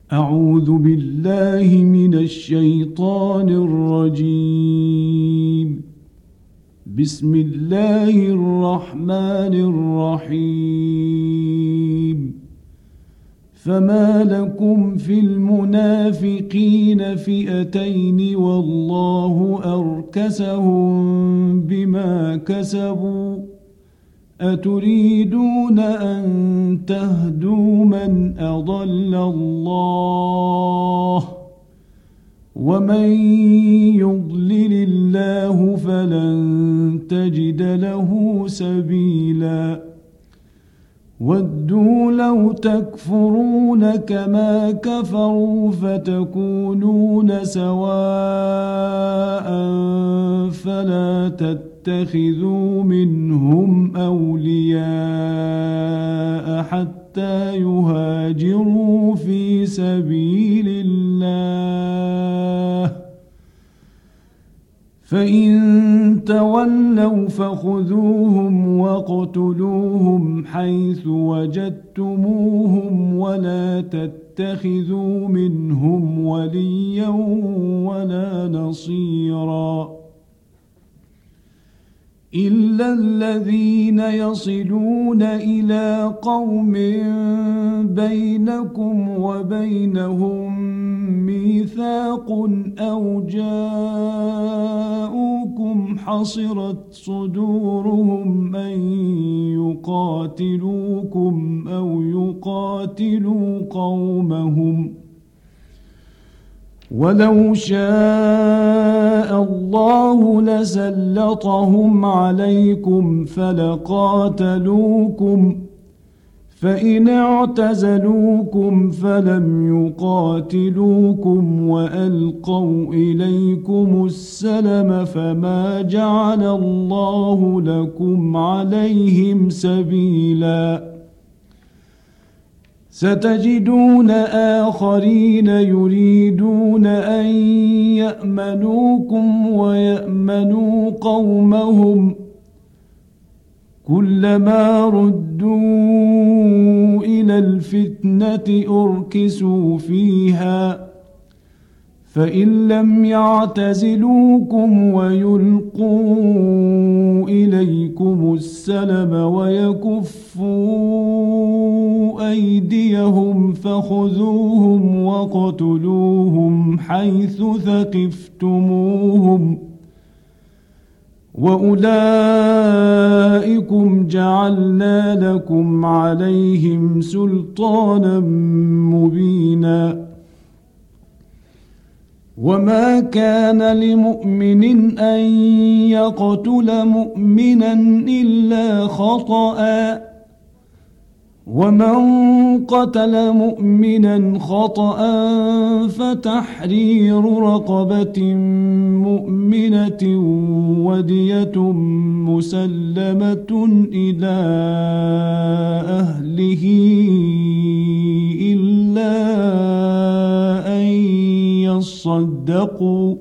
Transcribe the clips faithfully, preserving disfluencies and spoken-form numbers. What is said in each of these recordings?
أعوذ بالله من الشيطان الرجيم. بسم الله الرحمن الرحيم. فما لكم في المنافقين فئتين والله أركسهم بما كسبوا أتريدون أن تهدوا من أضل الله ومن يضلل الله فلن تجد له سبيلا ودوا لو تكفرون كما كفروا فتكونون سواء فلا تتخذوا منهم أولياء حتى يهاجروا في سبيل الله فإن تولوا فخذوهم واقتلوهم حيث وجدتموهم ولا تتخذوا منهم وليا ولا نصيرا إلا الذين يصلون إلى قوم بينكم وبينهم ميثاق أو جاءوكم حصرت صدورهم أن يقاتلوكم أو يقاتلوا قومهم ولو شاء الله لسلطهم عليكم فلقاتلوكم فإن اعتزلوكم فلم يقاتلوكم وألقوا إليكم السلم فما جعل الله لكم عليهم سبيلا ستجدون آخرين يريدون أن يأمنوكم ويأمنوا قومهم كلما ردوا إلى الفتنة أركسوا فيها فإن لم يعتزلوكم ويلقوا إليكم السلم ويكفوا أيديهم فخذوهم واقتلوهم حيث ثقفتموهم وأولئكم جعلنا لكم عليهم سلطانا مبينا وما كان لمؤمن أن يقتل مؤمنا إلا خطأ ومن قتل مؤمنا خطأ فتحرير رقبة مؤمنة ودية مسلمة إلى أهله إلا أن يصدقوا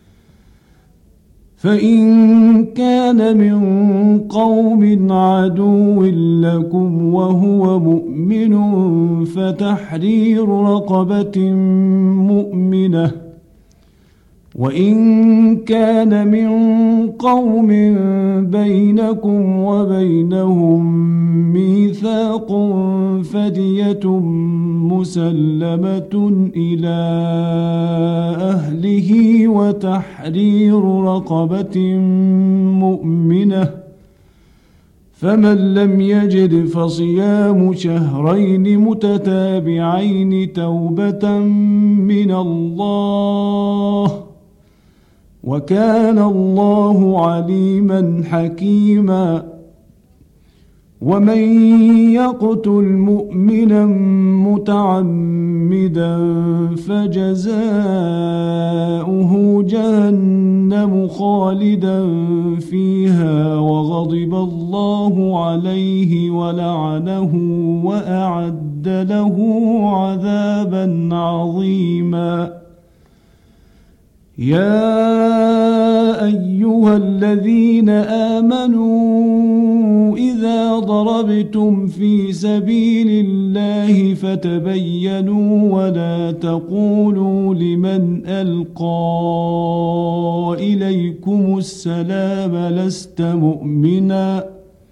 فإن كان من قوم عدو لكم وهو مؤمن فتحرير رقبة مؤمنة وإن كان من قوم بينكم وبينهم ميثاق فدية مسلمة إلى أهله وتحرير رقبة مؤمنة فمن لم يجد فصيام شهرين متتابعين توبة من الله وكان الله عليما حكيما ومن يقتل مؤمنا متعمدا فجزاؤه جهنم خالدا فيها وغضب الله عليه ولعنه وأعد له عذابا عظيما يا يا أيها الذين آمنوا إذا ضربتم في سبيل الله فتبينوا ولا تقولوا لمن ألقى إليكم السلام لست مؤمنا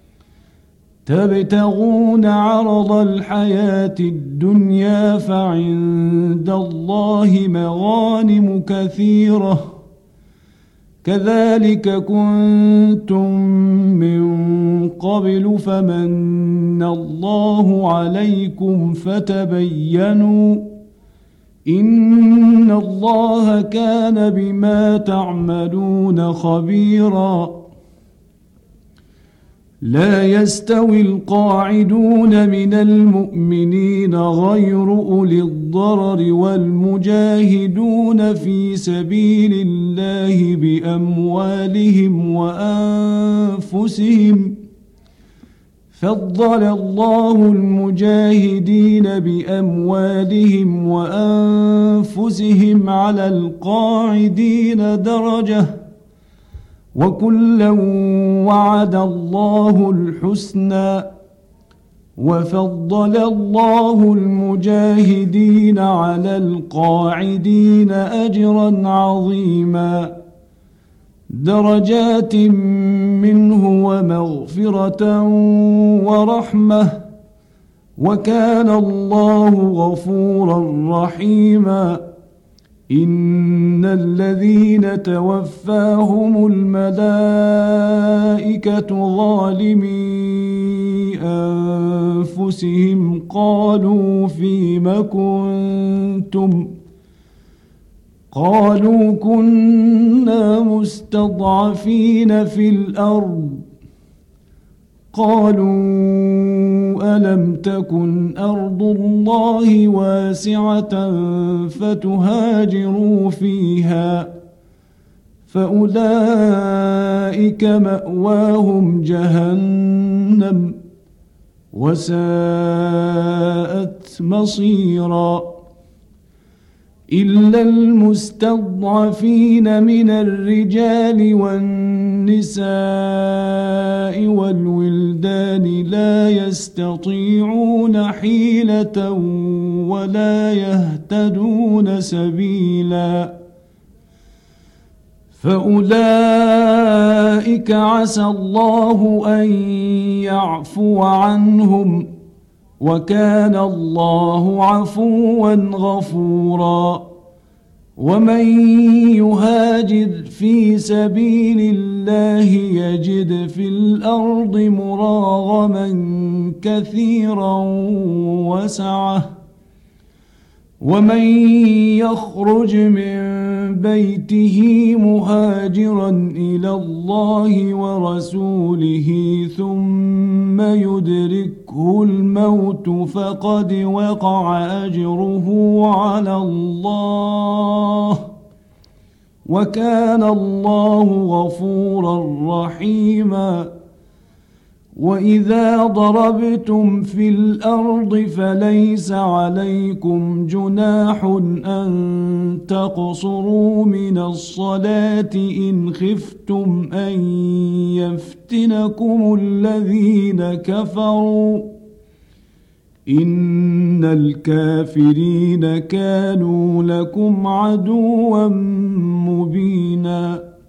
تبتغون عرض الحياة الدنيا فعند الله مغانم كثيرة كذلك كنتم من قبل فمن الله عليكم فتبينوا إن الله كان بما تعملون خبيرا. لا يستوي القاعدون من المؤمنين غير أولي الضرر والمجاهدون في سبيل الله بأموالهم وأنفسهم فضل الله المجاهدين بأموالهم وأنفسهم على القاعدين درجة وكلا وعد الله الحسنى وفضل الله المجاهدين على القاعدين أجرا عظيما درجات منه ومغفرة ورحمة وكان الله غفورا رحيما. إن الذين توفاهم الملائكة ظالمي أنفسهم قالوا فيم كنتم قالوا كنا مستضعفين في الأرض قالوا ألم تكن أرض الله واسعة فتهاجروا فيها فأولئك مأواهم جهنم وساءت مصيرا. إلا المستضعفين من الرجال والنساء والولدان لا يستطيعون حيلة ولا يهتدون سبيلا فأولئك عسى الله أن يعفو عنهم وكان الله عفوا غفورا. ومن يهاجر في سبيل الله يجد في الأرض مراغما كثيرا وسعة ومن يخرج من بيته مهاجرا إلى الله ورسوله ثم يدركه الموت فقد وقع أجره على الله وكان الله غفورا رحيما. وإذا ضربتم في الأرض فليس عليكم جناح أن تقصروا من الصلاة إن خفتم أن يفتنكم الذين كفروا إن الكافرين كانوا لكم عدوا مبينا.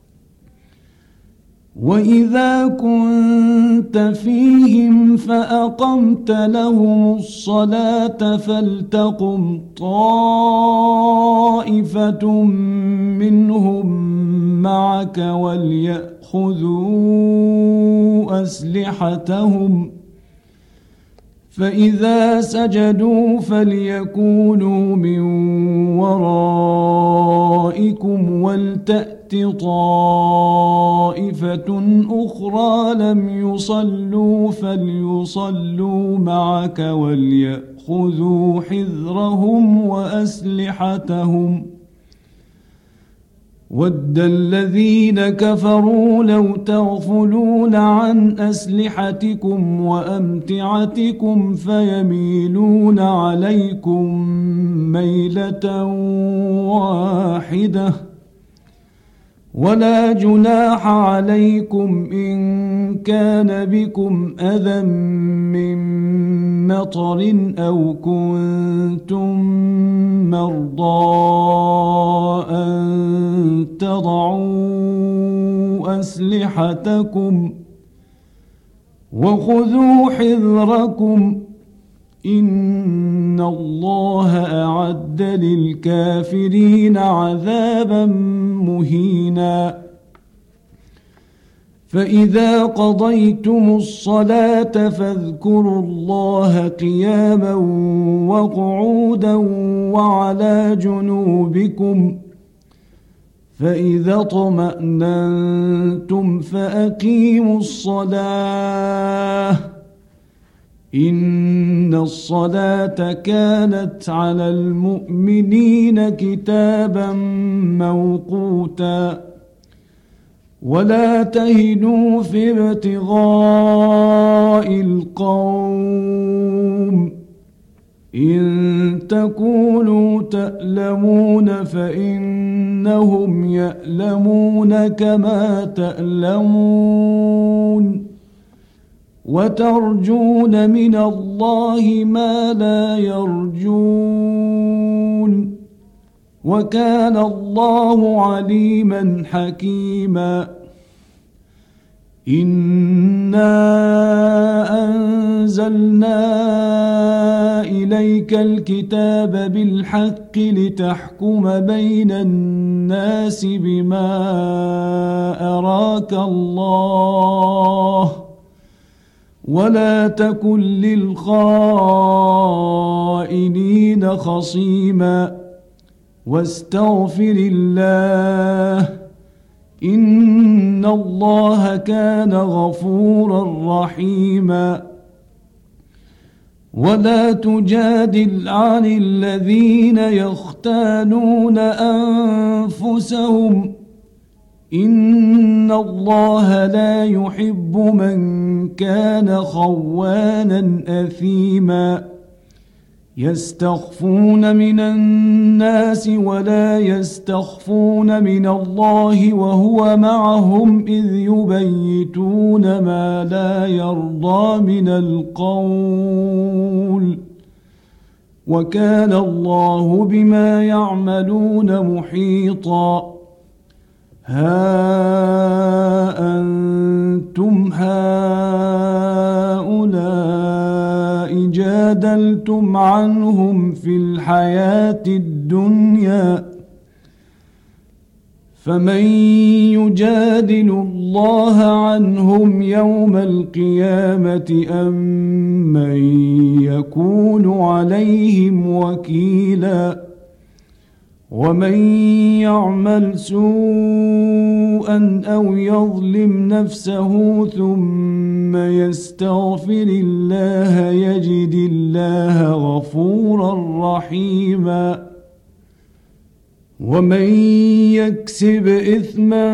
وإذا كنت فيهم فأقمت لهم الصلاة فلتقم طائفة منهم معك وليأخذوا أسلحتهم فإذا سجدوا فليكونوا من ورائكم ولتأت طائفة أخرى لم يصلوا فليصلوا معك وليأخذوا حذرهم وأسلحتهم ود الذين كفروا لو تغفلون عن أسلحتكم وأمتعتكم فيميلون عليكم ميلة واحدة ولا جناح عليكم إن كان بكم أذى من مطر أو كنتم مرضى أن تضعوا أسلحتكم وخذوا حذركم إن الله أعد للكافرين عذابا مهينا فإذا قضيتم الصلاة فاذكروا الله قياما وقعودا وعلى جنوبكم فإذا اطمأننتم فأقيموا الصلاة إن الصلاة كانت على المؤمنين كتابا موقوتا ولا تهنوا في ابتغاء القوم إن تكونوا تألمون فإنهم يألمون كما تألمون وترجون من الله ما لا يرجون وكان الله عليما حكيما إنا أنزلنا إليك الكتاب بالحق لتحكم بين الناس بما أراك الله ولا تكن للخائنين خصيما واستغفر الله إن الله كان غفورا رحيما ولا تجادل عن الذين يختانون أنفسهم إن الله لا يحب من كان خوانا أثيما يستخفون من الناس ولا يستخفون من الله وهو معهم إذ يبيتون ما لا يرضى من القول وكان الله بما يعملون محيطا ها أنتم هؤلاء جادلتم عنهم في الحياة الدنيا فمن يجادل الله عنهم يوم القيامة أم من يكون عليهم وكيلا ومن يعمل سوءا أو يظلم نفسه ثم يستغفر الله يجد الله غفورا رحيما ومن يكسب إثما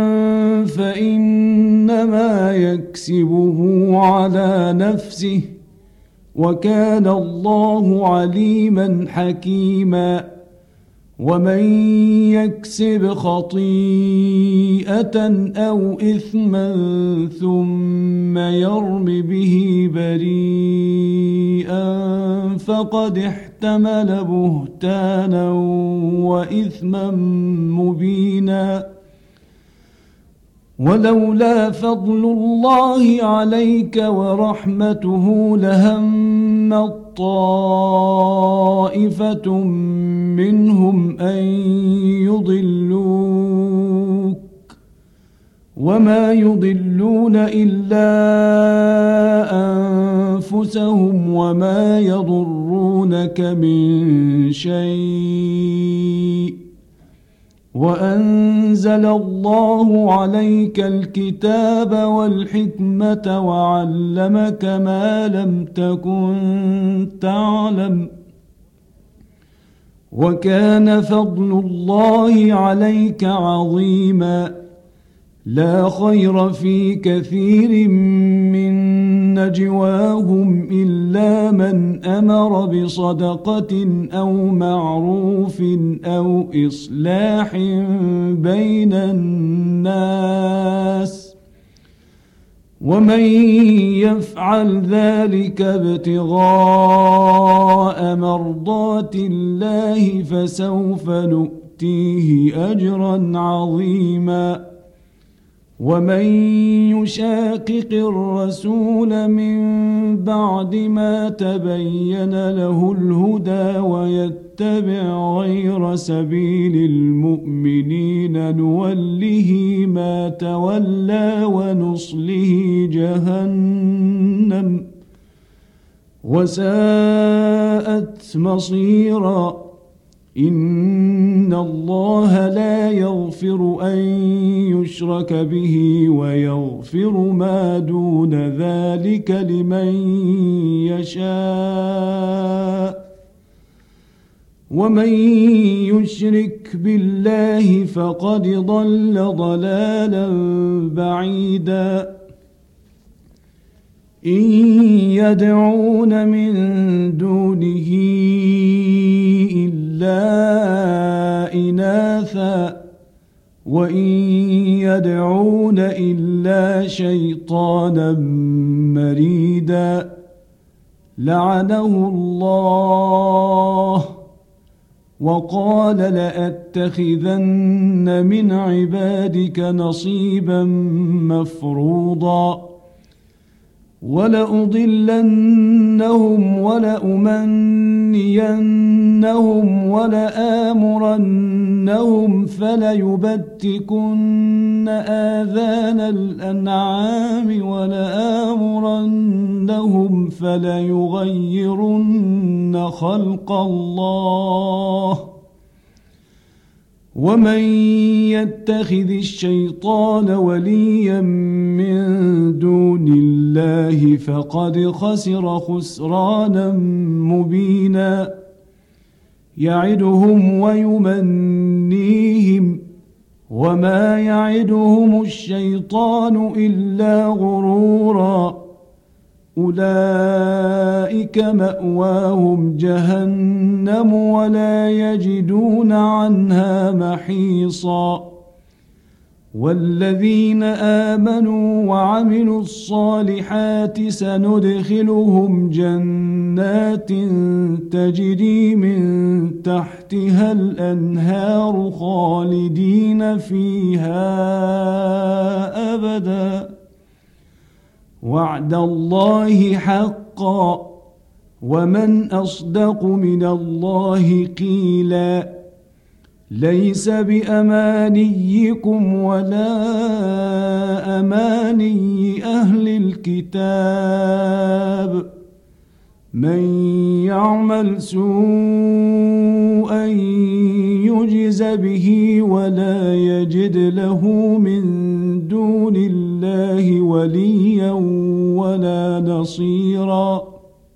فإنما يكسبه على نفسه وكان الله عليما حكيما ومن يكسب خطيئة أو إثما ثم يرم به بريئا فقد احتمل بهتانا وإثما مبينا ولولا فضل الله عليك ورحمته لهمت طائفة منهم أن يضلوك وما يضلون إلا أنفسهم وما يضرونك من شيء وأنزل الله عليك الكتاب والحكمة وعلمك ما لم تكن تعلم وكان فضل الله عليك عظيما لا خير في كثير من نجواهم إلا من أمر بصدقة أو معروف أو إصلاح بين الناس ومن يفعل ذلك ابتغاء مرضات الله فسوف نؤتيه أجرا عظيما ومن يشاقق الرسول من بعد ما تبين له الهدى ويتبع غير سبيل المؤمنين نوله ما تولى ونصله جهنم وساءت مصيرا إن الله لا يغفر أن يشرك به ويغفر ما دون ذلك لمن يشاء ومن يشرك بالله فقد ضل ضلالا بعيدا إن يدعون من دونه إلا إناثا وإن يدعون إلا شيطانا مريدا لعنه الله وقال لأتخذن من عبادك نصيبا مفروضا ولأضلنهم ولأمنينهم ولآمرنهم فليبتكن آذان الأنعام ولآمرنهم فليغيرن خلق الله ومن يتخذ الشيطان وليا من دون الله فقد خسر خسرانا مبينا يعدهم ويمنيهم وما يعدهم الشيطان إلا غرورا أولئك مأواهم جهنم ولا يجدون عنها محيصا والذين آمنوا وعملوا الصالحات سندخلهم جنات تجري من تحتها الأنهار خالدين فيها أبدا وعد الله حقا ومن أصدق من الله قيلا ليس بأمانيكم ولا أماني أهل الكتاب من يعمل سوءا يجز به ولا يجد له من دون الله وليا ولا نصيرا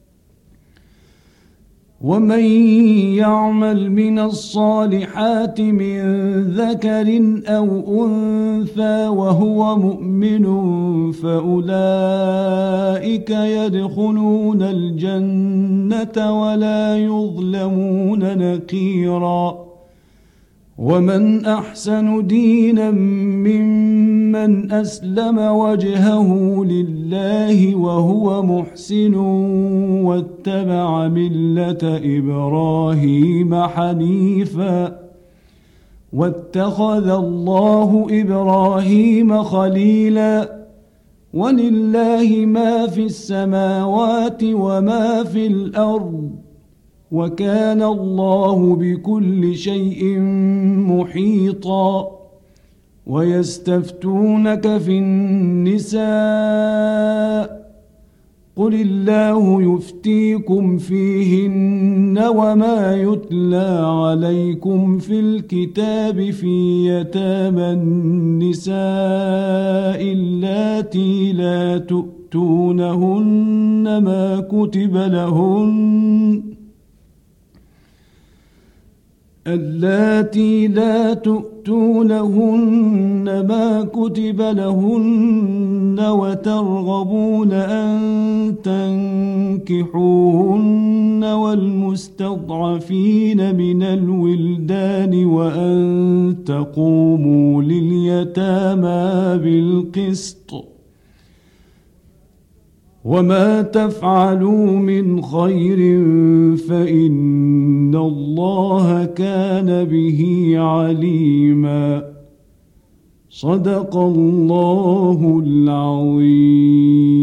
ومن يعمل من الصالحات من ذكر أو أنثى وهو مؤمن فأولئك يدخلون الجنة ولا يظلمون نقيرا ومن أحسن دينا ممن أسلم وجهه لله وهو محسن واتبع ملة إبراهيم حنيفا واتخذ الله إبراهيم خليلا ولله ما في السماوات وما في الأرض وكان الله بكل شيء محيطا ويستفتونك في النساء قل الله يفتيكم فيهن وما يتلى عليكم في الكتاب في يتامى النساء اللاتي لا تؤتونهن ما كتب لهن اللاتي لا تؤتونهن ما كتب لهن وترغبون أن تنكحوهن والمستضعفين من الولدان وأن تقوموا لليتامى بالقسط وما تفعلوا من خير فإن الله كان به عليما. صدق الله العظيم.